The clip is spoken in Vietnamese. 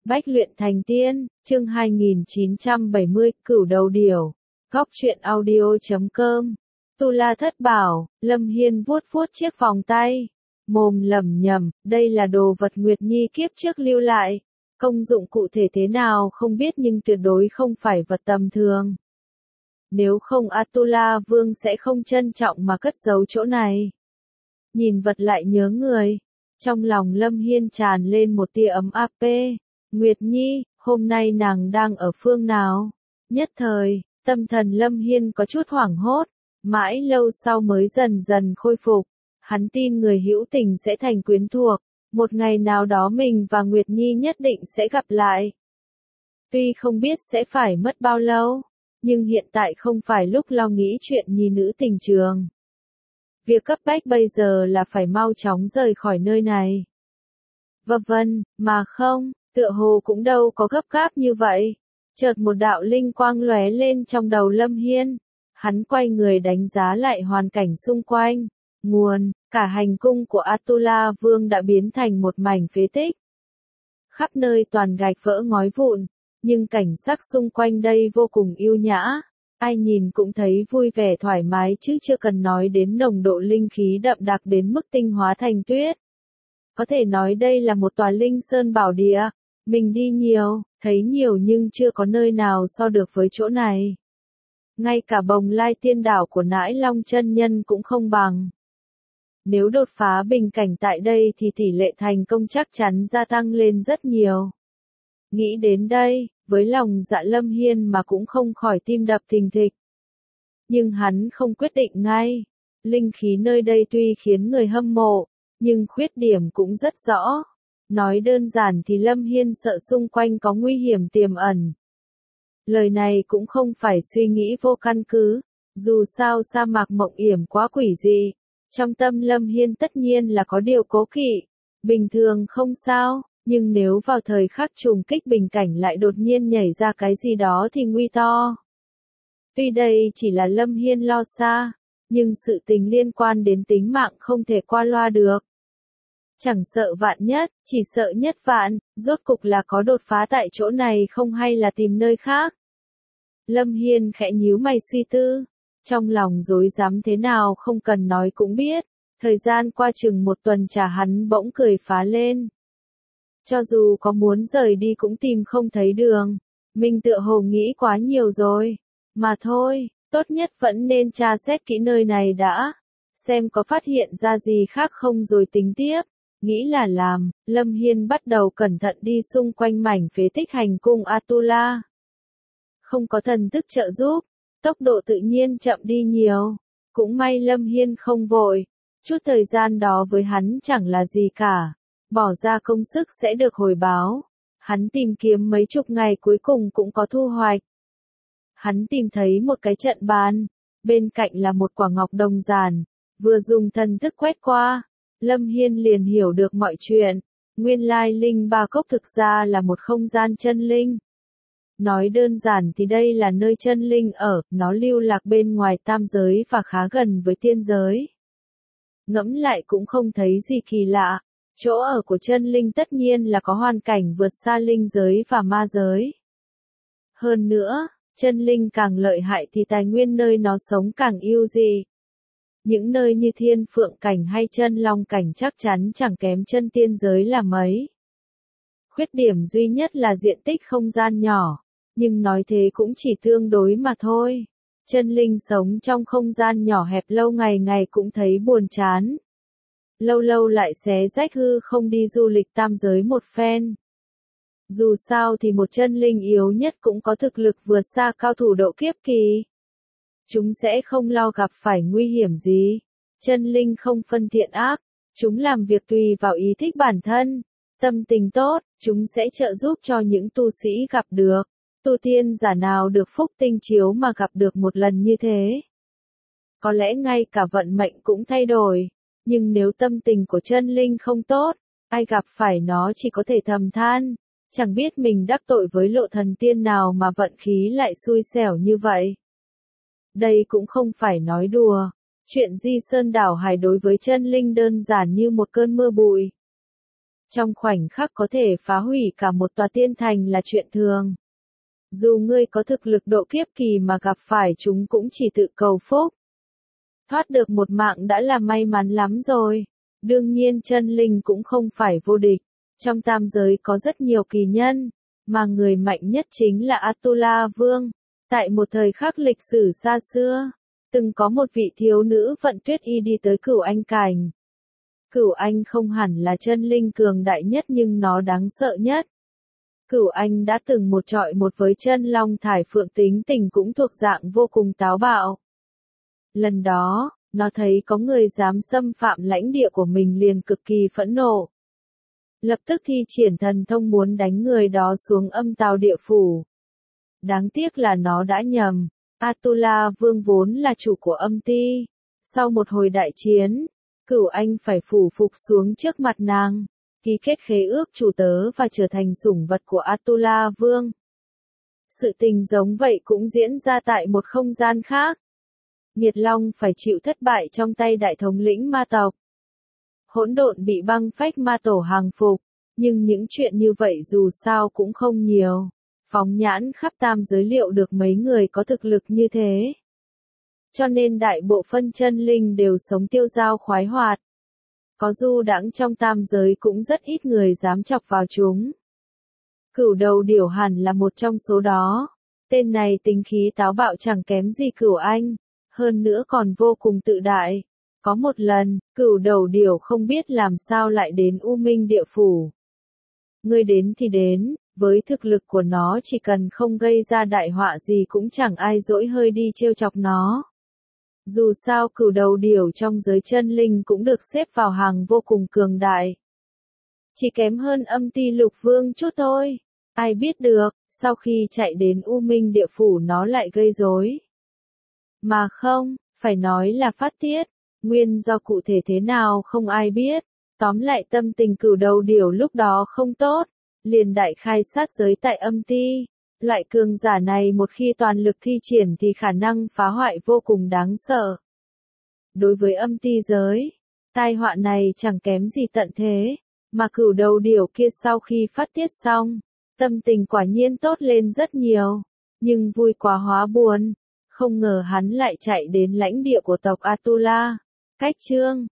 Bách luyện thành tiên, chương 2970, Cửu đầu điểu. Góc truyện audio.com. Tu La thất bảo, Lâm Hiên vuốt vuốt chiếc vòng tay. Mồm lẩm nhẩm, đây là đồ vật Nguyệt Nhi kiếp trước lưu lại. Công dụng cụ thể thế nào không biết nhưng tuyệt đối không phải vật tầm thường. Nếu không Atula Vương sẽ không trân trọng mà cất giấu chỗ này. Nhìn vật lại nhớ người. Trong lòng Lâm Hiên tràn lên một tia ấm áp. Nguyệt Nhi, hôm nay nàng đang ở phương nào? Nhất thời, tâm thần Lâm Hiên có chút hoảng hốt, mãi lâu sau mới dần dần khôi phục. Hắn tin người hữu tình sẽ thành quyến thuộc, một ngày nào đó mình và Nguyệt Nhi nhất định sẽ gặp lại. Tuy không biết sẽ phải mất bao lâu, nhưng hiện tại không phải lúc lo nghĩ chuyện nhi nữ tình trường. Việc cấp bách bây giờ là phải mau chóng rời khỏi nơi này. Vân, mà không, tựa hồ cũng đâu có gấp gáp như vậy. Chợt một đạo linh quang lóe lên trong đầu Lâm Hiên. Hắn quay người đánh giá lại hoàn cảnh xung quanh. Cả hành cung của Atula Vương đã biến thành một mảnh phế tích. Khắp nơi toàn gạch vỡ ngói vụn, nhưng cảnh sắc xung quanh đây vô cùng yêu nhã. Ai nhìn cũng thấy vui vẻ thoải mái chứ chưa cần nói đến nồng độ linh khí đậm đặc đến mức tinh hóa thành tuyết. Có thể nói đây là một tòa linh sơn bảo địa. Mình đi nhiều, thấy nhiều nhưng chưa có nơi nào so được với chỗ này. Ngay cả Bồng Lai Tiên Đảo của Nãi Long chân nhân cũng không bằng. Nếu đột phá bình cảnh tại đây thì tỷ lệ thành công chắc chắn gia tăng lên rất nhiều. Nghĩ đến đây, với lòng dạ Lâm Hiên mà cũng không khỏi tim đập thình thịch. Nhưng hắn không quyết định ngay. Linh khí nơi đây tuy khiến người hâm mộ, nhưng khuyết điểm cũng rất rõ. Nói đơn giản thì Lâm Hiên sợ xung quanh có nguy hiểm tiềm ẩn. Lời này cũng không phải suy nghĩ vô căn cứ, dù sao sa mạc Mộng Yểm quá quỷ dị. Trong tâm Lâm Hiên tất nhiên là có điều cố kỵ. Bình thường không sao, nhưng nếu vào thời khắc trùng kích bình cảnh lại đột nhiên nhảy ra cái gì đó thì nguy to. Tuy đây chỉ là Lâm Hiên lo xa, nhưng sự tình liên quan đến tính mạng không thể qua loa được. Chẳng sợ vạn nhất, chỉ sợ nhất vạn, rốt cục là có đột phá tại chỗ này không hay là tìm nơi khác. Lâm Hiên khẽ nhíu mày suy tư, trong lòng rối rắm thế nào không cần nói cũng biết, thời gian qua chừng một tuần trả hắn bỗng cười phá lên. Cho dù có muốn rời đi cũng tìm không thấy đường, mình tựa hồ nghĩ quá nhiều rồi, mà thôi, tốt nhất vẫn nên tra xét kỹ nơi này đã, xem có phát hiện ra gì khác không rồi tính tiếp. Nghĩ là làm, Lâm Hiên bắt đầu cẩn thận đi xung quanh mảnh phế tích hành cung Atula. Không có thần thức trợ giúp, tốc độ tự nhiên chậm đi nhiều. Cũng may Lâm Hiên không vội, chút thời gian đó với hắn chẳng là gì cả. Bỏ ra công sức sẽ được hồi báo. Hắn tìm kiếm mấy chục ngày cuối cùng cũng có thu hoạch. Hắn tìm thấy một cái trận bàn, bên cạnh là một quả ngọc đồng giản, vừa dùng thần thức quét qua. Lâm Hiên liền hiểu được mọi chuyện. Nguyên lai linh ba cốc thực ra là một không gian chân linh. Nói đơn giản thì đây là nơi chân linh ở, nó lưu lạc bên ngoài tam giới và khá gần với tiên giới. Ngẫm lại cũng không thấy gì kỳ lạ. Chỗ ở của chân linh tất nhiên là có hoàn cảnh vượt xa linh giới và ma giới. Hơn nữa, chân linh càng lợi hại thì tài nguyên nơi nó sống càng ưu dị. Những nơi như Thiên Phượng cảnh hay Chân Long cảnh chắc chắn chẳng kém chân tiên giới là mấy. Khuyết điểm duy nhất là diện tích không gian nhỏ, nhưng nói thế cũng chỉ tương đối mà thôi. Chân linh sống trong không gian nhỏ hẹp lâu ngày ngày cũng thấy buồn chán. Lâu lâu lại xé rách hư không đi du lịch tam giới một phen. Dù sao thì một chân linh yếu nhất cũng có thực lực vượt xa cao thủ độ kiếp kỳ. Chúng sẽ không lo gặp phải nguy hiểm gì. Chân linh không phân thiện ác, chúng làm việc tùy vào ý thích bản thân. Tâm tình tốt, chúng sẽ trợ giúp cho những tu sĩ gặp được. Tu tiên giả nào được phúc tinh chiếu mà gặp được một lần như thế. Có lẽ ngay cả vận mệnh cũng thay đổi. Nhưng nếu tâm tình của chân linh không tốt, ai gặp phải nó chỉ có thể thầm than. Chẳng biết mình đắc tội với lộ thần tiên nào mà vận khí lại xui xẻo như vậy. Đây cũng không phải nói đùa. Chuyện Di Sơn Đảo Hải đối với chân linh đơn giản như một cơn mưa bụi. trong khoảnh khắc có thể phá hủy cả một tòa tiên thành là chuyện thường. Dù ngươi có thực lực độ kiếp kỳ mà gặp phải chúng cũng chỉ tự cầu phúc. Thoát được một mạng đã là may mắn lắm rồi. Đương nhiên chân linh cũng không phải vô địch. Trong tam giới có rất nhiều kỳ nhân, mà người mạnh nhất chính là Atula Vương. Tại một thời khắc lịch sử xa xưa, từng có một vị thiếu nữ vận tuyết y đi tới Cửu Anh cảnh. Cửu Anh không hẳn là chân linh cường đại nhất nhưng nó đáng sợ nhất. Cửu Anh đã từng một trọi một với chân long thải phượng, tính tình cũng thuộc dạng vô cùng táo bạo. Lần đó, nó thấy có người dám xâm phạm lãnh địa của mình liền cực kỳ phẫn nộ. Lập tức thi triển thần thông muốn đánh người đó xuống âm tào địa phủ. Đáng tiếc là nó đã nhầm. Atula Vương vốn là chủ của âm ti. Sau một hồi đại chiến, Cửu Anh phải phủ phục xuống trước mặt nàng, ký kết khế ước chủ tớ và trở thành sủng vật của Atula Vương. Sự tình giống vậy cũng diễn ra tại một không gian khác. Nghiệt Long phải chịu thất bại trong tay đại thống lĩnh ma tộc. Hỗn độn bị băng phách ma tổ hàng phục, nhưng những chuyện như vậy dù sao cũng không nhiều. Phóng nhãn khắp tam giới liệu được mấy người có thực lực như thế. Cho nên đại bộ phân chân linh đều sống tiêu dao khoái hoạt. Có du đãng trong tam giới cũng rất ít người dám chọc vào chúng. Cửu đầu điểu hẳn là một trong số đó. Tên này tính khí táo bạo chẳng kém gì Cửu Anh, hơn nữa còn vô cùng tự đại. Có một lần, Cửu đầu điểu không biết làm sao lại đến U Minh địa phủ. Ngươi đến thì đến, với thực lực của nó chỉ cần không gây ra đại họa gì cũng chẳng ai dỗi hơi đi trêu chọc nó. Dù sao Cửu đầu điểu trong giới chân linh cũng được xếp vào hàng vô cùng cường đại. Chỉ kém hơn âm ti lục vương chút thôi. Ai biết được, sau khi chạy đến U Minh địa phủ nó lại gây rối. Mà không, phải nói là phát tiết. Nguyên do cụ thể thế nào không ai biết. Tóm lại tâm tình Cửu đầu điểu lúc đó không tốt. Liền đại khai sát giới tại âm ti. Loại cường giả này một khi toàn lực thi triển thì khả năng phá hoại vô cùng đáng sợ. Đối với âm ti giới, tai họa này chẳng kém gì tận thế, mà Cửu đầu điểu kia sau khi phát tiết xong, tâm tình quả nhiên tốt lên rất nhiều, nhưng vui quá hóa buồn, không ngờ hắn lại chạy đến lãnh địa của tộc Atula. Cách chương